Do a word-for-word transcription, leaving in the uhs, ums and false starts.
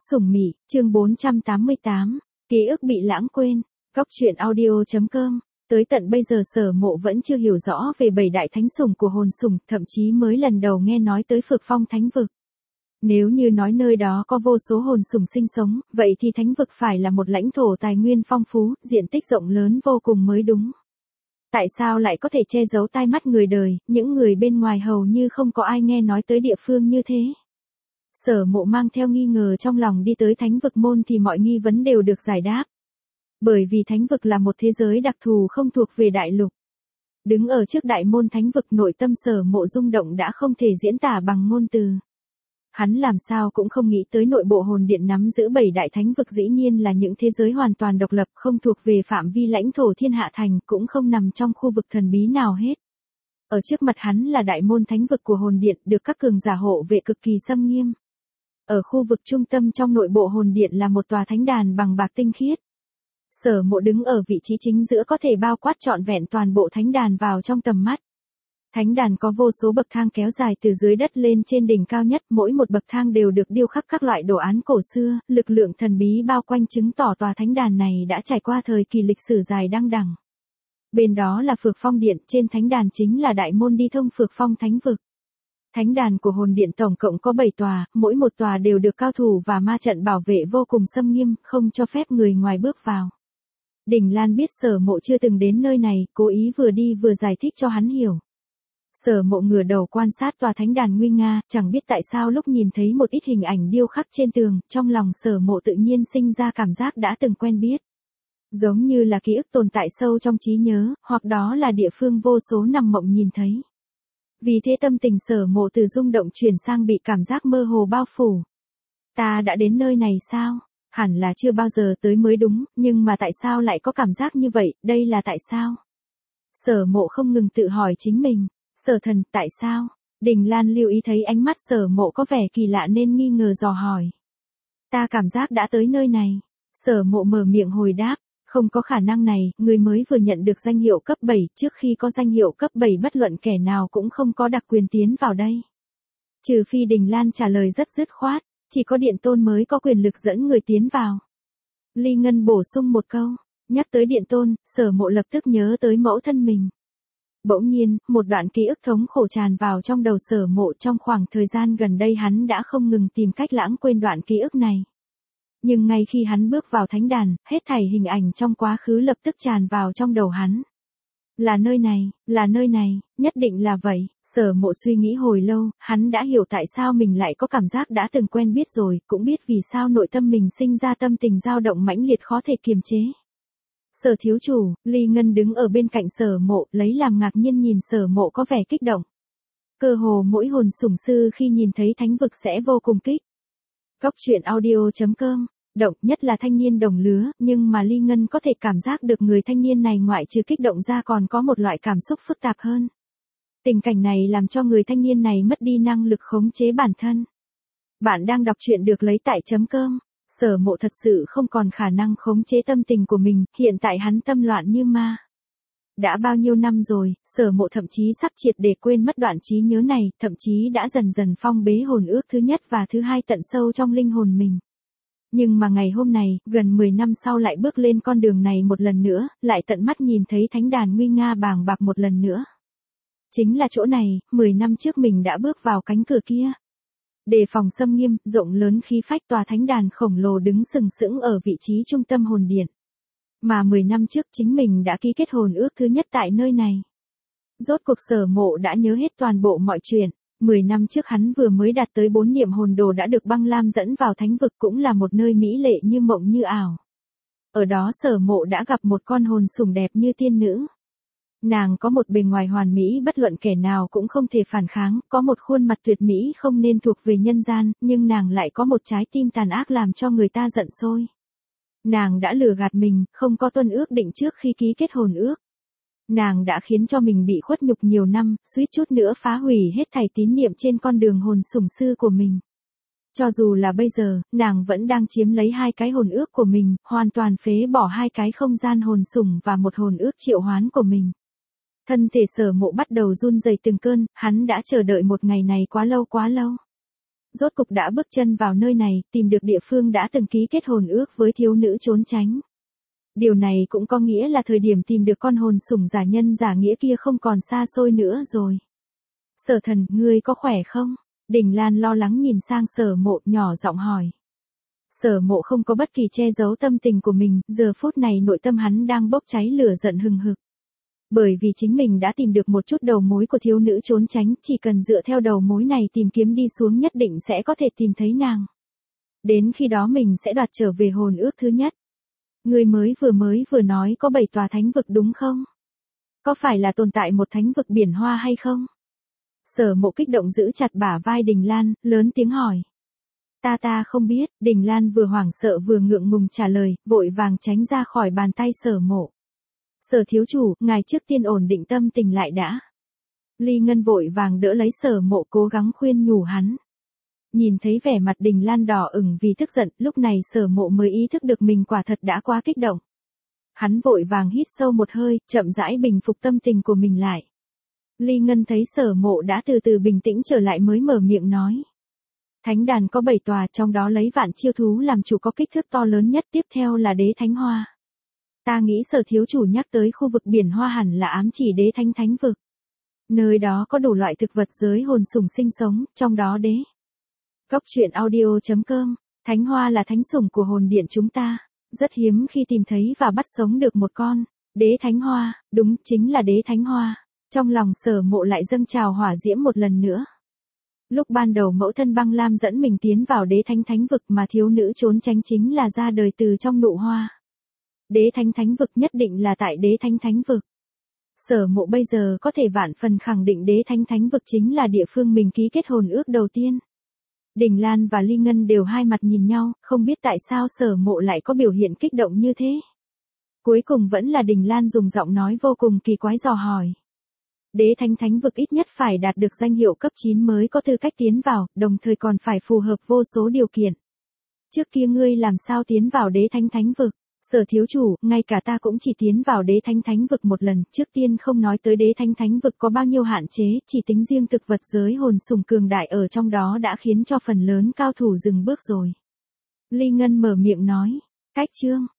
Sủng Mị, chương bốn trăm tám mươi tám, ký ức bị lãng quên. Góc truyện audio chấm com. Tới tận bây giờ Sở Mộ vẫn chưa hiểu rõ về bảy đại thánh sủng của hồn sủng, thậm chí mới lần đầu nghe nói tới Phược Phong Thánh Vực. Nếu như nói nơi đó có vô số hồn sủng sinh sống, vậy thì thánh vực phải là một lãnh thổ tài nguyên phong phú, diện tích rộng lớn vô cùng mới đúng. Tại sao lại có thể che giấu tai mắt người đời, những người bên ngoài hầu như không có ai nghe nói tới địa phương như thế? Sở Mộ mang theo nghi ngờ trong lòng đi tới thánh vực môn thì mọi nghi vấn đều được giải đáp. Bởi vì thánh vực là một thế giới đặc thù không thuộc về đại lục. Đứng ở trước đại môn thánh vực, nội tâm Sở Mộ rung động đã không thể diễn tả bằng ngôn từ. Hắn làm sao cũng không nghĩ tới nội bộ hồn điện nắm giữ bảy đại thánh vực dĩ nhiên là những thế giới hoàn toàn độc lập, không thuộc về phạm vi lãnh thổ thiên hạ thành, cũng không nằm trong khu vực thần bí nào hết. Ở trước mặt hắn là đại môn thánh vực của hồn điện, được các cường giả hộ vệ cực kỳ xâm nghiêm. Ở khu vực trung tâm trong nội bộ hồn điện là một tòa thánh đàn bằng bạc tinh khiết. Sở Mộ đứng ở vị trí chính giữa, có thể bao quát trọn vẹn toàn bộ thánh đàn vào trong tầm mắt. Thánh đàn có vô số bậc thang kéo dài từ dưới đất lên trên đỉnh cao nhất, mỗi một bậc thang đều được điêu khắc các loại đồ án cổ xưa, lực lượng thần bí bao quanh chứng tỏ tòa thánh đàn này đã trải qua thời kỳ lịch sử dài đăng đẳng. Bên đó là Phược Phong Điện, trên thánh đàn chính là đại môn đi thông Phược Phong Thánh Vực. Thánh đàn của hồn điện tổng cộng có bảy tòa, mỗi một tòa đều được cao thủ và ma trận bảo vệ vô cùng xâm nghiêm, không cho phép người ngoài bước vào. Đình Lan biết Sở Mộ chưa từng đến nơi này, cố ý vừa đi vừa giải thích cho hắn hiểu. Sở Mộ ngửa đầu quan sát tòa thánh đàn nguy nga, chẳng biết tại sao lúc nhìn thấy một ít hình ảnh điêu khắc trên tường, trong lòng Sở Mộ tự nhiên sinh ra cảm giác đã từng quen biết. Giống như là ký ức tồn tại sâu trong trí nhớ, hoặc đó là địa phương vô số nằm mộng nhìn thấy. Vì thế tâm tình Sở Mộ từ rung động chuyển sang bị cảm giác mơ hồ bao phủ. Ta đã đến nơi này sao? Hẳn là chưa bao giờ tới mới đúng, nhưng mà tại sao lại có cảm giác như vậy, đây là tại sao? Sở Mộ không ngừng tự hỏi chính mình. Sở thần, tại sao? Đình Lan lưu ý thấy ánh mắt Sở Mộ có vẻ kỳ lạ nên nghi ngờ dò hỏi. Ta cảm giác đã tới nơi này. Sở Mộ mở miệng hồi đáp. Không có khả năng này, người mới vừa nhận được danh hiệu cấp bảy, trước khi có danh hiệu cấp bảy bất luận kẻ nào cũng không có đặc quyền tiến vào đây. Trừ phi Đình Lan trả lời rất dứt khoát, chỉ có điện tôn mới có quyền lực dẫn người tiến vào. Ly Ngân bổ sung một câu, nhắc tới điện tôn, Sở Mộ lập tức nhớ tới mẫu thân mình. Bỗng nhiên, một đoạn ký ức thống khổ tràn vào trong đầu Sở Mộ, trong khoảng thời gian gần đây hắn đã không ngừng tìm cách lãng quên đoạn ký ức này. Nhưng ngay khi hắn bước vào thánh đàn, hết thảy hình ảnh trong quá khứ lập tức tràn vào trong đầu hắn. Là nơi này, là nơi này, nhất định là vậy. Sở Mộ suy nghĩ hồi lâu, hắn đã hiểu tại sao mình lại có cảm giác đã từng quen biết rồi, cũng biết vì sao nội tâm mình sinh ra tâm tình dao động mãnh liệt khó thể kiềm chế. Sở thiếu chủ, Ly Ngân đứng ở bên cạnh Sở Mộ, lấy làm ngạc nhiên nhìn Sở Mộ có vẻ kích động. Cơ hồ mỗi hồn sủng sư khi nhìn thấy thánh vực sẽ vô cùng kích. Góc truyện audio chấm com, động nhất là thanh niên đồng lứa, nhưng mà Ly Ngân có thể cảm giác được người thanh niên này ngoại trừ kích động ra còn có một loại cảm xúc phức tạp hơn. Tình cảnh này làm cho người thanh niên này mất đi năng lực khống chế bản thân. Bạn đang đọc truyện được lấy tại chấm com. Sở Mộ thật sự không còn khả năng khống chế tâm tình của mình, hiện tại hắn tâm loạn như ma. Đã bao nhiêu năm rồi, Sở Mộ thậm chí sắp triệt để quên mất đoạn trí nhớ này, thậm chí đã dần dần phong bế hồn ước thứ nhất và thứ hai tận sâu trong linh hồn mình. Nhưng mà ngày hôm này, gần mười năm sau lại bước lên con đường này một lần nữa, lại tận mắt nhìn thấy thánh đàn nguy nga bàng bạc một lần nữa. Chính là chỗ này, mười năm trước mình đã bước vào cánh cửa kia. Đề phòng xâm nghiêm, rộng lớn khí phách, tòa thánh đàn khổng lồ đứng sừng sững ở vị trí trung tâm hồn điện. Mà mười năm trước chính mình đã ký kết hồn ước thứ nhất tại nơi này. Rốt cuộc Sở Mộ đã nhớ hết toàn bộ mọi chuyện. mười năm trước hắn vừa mới đạt tới bốn niệm hồn đồ đã được Băng Lam dẫn vào thánh vực, cũng là một nơi mỹ lệ như mộng như ảo. Ở đó Sở Mộ đã gặp một con hồn sủng đẹp như tiên nữ. Nàng có một bề ngoài hoàn mỹ bất luận kẻ nào cũng không thể phản kháng, có một khuôn mặt tuyệt mỹ không nên thuộc về nhân gian, nhưng nàng lại có một trái tim tàn ác làm cho người ta giận sôi. Nàng đã lừa gạt mình, không có tuân ước định trước khi ký kết hồn ước. Nàng đã khiến cho mình bị khuất nhục nhiều năm, suýt chút nữa phá hủy hết thảy tín niệm trên con đường hồn sủng sư của mình. Cho dù là bây giờ, nàng vẫn đang chiếm lấy hai cái hồn ước của mình, hoàn toàn phế bỏ hai cái không gian hồn sủng và một hồn ước triệu hoán của mình. Thân thể Sở Mộ bắt đầu run rẩy từng cơn, hắn đã chờ đợi một ngày này quá lâu quá lâu. Rốt cục đã bước chân vào nơi này, tìm được địa phương đã từng ký kết hồn ước với thiếu nữ trốn tránh. Điều này cũng có nghĩa là thời điểm tìm được con hồn sủng giả nhân giả nghĩa kia không còn xa xôi nữa rồi. Sở Thần, ngươi có khỏe không? Đình Lan lo lắng nhìn sang Sở Mộ, nhỏ giọng hỏi. Sở Mộ không có bất kỳ che giấu tâm tình của mình, giờ phút này nội tâm hắn đang bốc cháy lửa giận hừng hực. Bởi vì chính mình đã tìm được một chút đầu mối của thiếu nữ trốn tránh, chỉ cần dựa theo đầu mối này tìm kiếm đi xuống nhất định sẽ có thể tìm thấy nàng. Đến khi đó mình sẽ đoạt trở về hồn ước thứ nhất. Người mới vừa mới vừa nói có bảy tòa thánh vực đúng không? Có phải là tồn tại một thánh vực biển hoa hay không? Sở Mộ kích động giữ chặt bả vai Đình Lan, lớn tiếng hỏi. Ta ta không biết, Đình Lan vừa hoảng sợ vừa ngượng ngùng trả lời, vội vàng tránh ra khỏi bàn tay Sở Mộ. Sở thiếu chủ, ngài trước tiên ổn định tâm tình lại đã. Ly Ngân vội vàng đỡ lấy Sở Mộ cố gắng khuyên nhủ hắn. Nhìn thấy vẻ mặt Đình Lan đỏ ửng vì tức giận, lúc này Sở Mộ mới ý thức được mình quả thật đã quá kích động. Hắn vội vàng hít sâu một hơi, chậm rãi bình phục tâm tình của mình lại. Ly Ngân thấy Sở Mộ đã từ từ bình tĩnh trở lại mới mở miệng nói. Thánh đàn có bảy tòa, trong đó lấy vạn chiêu thú làm chủ có kích thước to lớn nhất, tiếp theo là đế thánh hoa. Ta nghĩ Sở thiếu chủ nhắc tới khu vực biển hoa hẳn là ám chỉ đế thánh thánh vực. Nơi đó có đủ loại thực vật giới hồn sủng sinh sống, trong đó đế. Góc truyện audio chấm com, thánh hoa là thánh sủng của hồn điện chúng ta, rất hiếm khi tìm thấy và bắt sống được một con. Đế thánh hoa, đúng chính là đế thánh hoa. Trong lòng Sở Mộ lại dâng trào hỏa diễm một lần nữa. Lúc ban đầu mẫu thân Băng Lam dẫn mình tiến vào đế thánh thánh vực mà thiếu nữ trốn tránh chính là ra đời từ trong nụ hoa. Đế thánh thánh vực nhất định là tại đế thánh thánh vực. Sở Mộ bây giờ có thể vạn phần khẳng định đế thánh thánh vực chính là địa phương mình ký kết hồn ước đầu tiên. Đình Lan và Ly Ngân đều hai mặt nhìn nhau, không biết tại sao Sở Mộ lại có biểu hiện kích động như thế. Cuối cùng vẫn là Đình Lan dùng giọng nói vô cùng kỳ quái dò hỏi. Đế thánh thánh vực ít nhất phải đạt được danh hiệu cấp chín mới có tư cách tiến vào, đồng thời còn phải phù hợp vô số điều kiện. Trước kia ngươi làm sao tiến vào đế thánh thánh vực? Sở thiếu chủ, ngay cả ta cũng chỉ tiến vào đế thánh thánh vực một lần, trước tiên không nói tới đế thánh thánh vực có bao nhiêu hạn chế, chỉ tính riêng thực vật giới hồn sủng cường đại ở trong đó đã khiến cho phần lớn cao thủ dừng bước rồi. Ly Ngân mở miệng nói, cách chương,